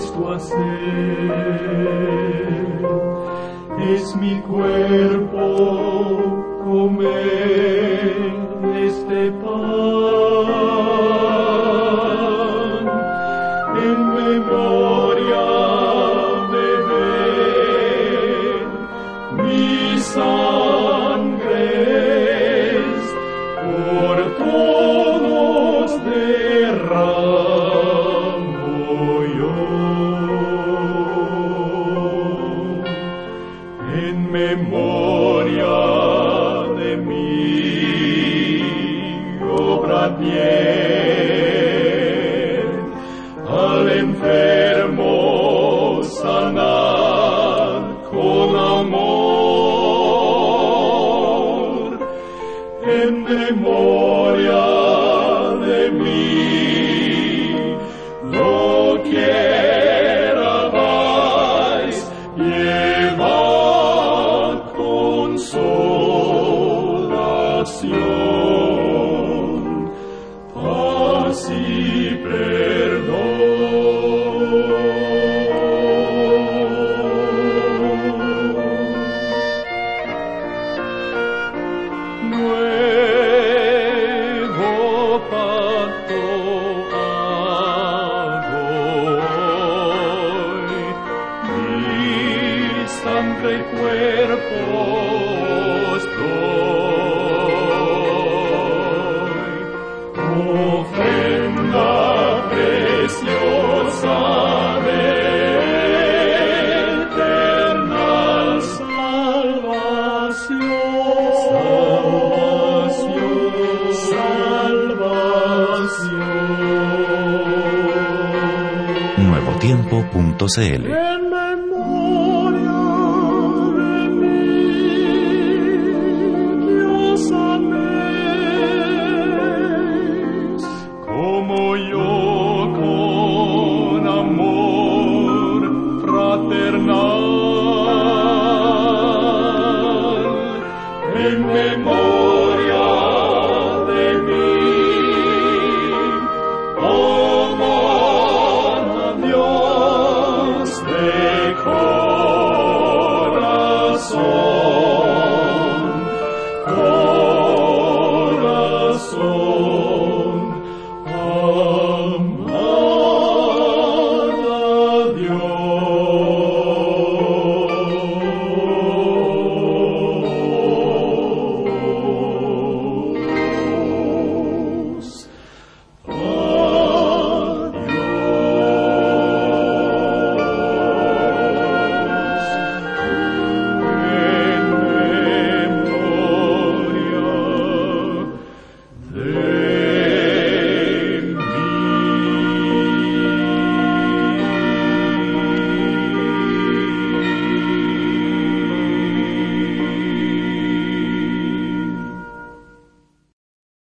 dispuesto a hacer. Es mi cuerpo comer este pan, en memoria beber mi sangre, por todos derramo yo. En memoria de mi obra bien, al enfermo sanar con amor. En memoria de mí, lo quiera vais, llevad consolación, paz y nuevo pacto hago hoy, mi sangre y cuerpo os doy, ofrenda preciosa de eterna salvación. Nuevotiempo.cl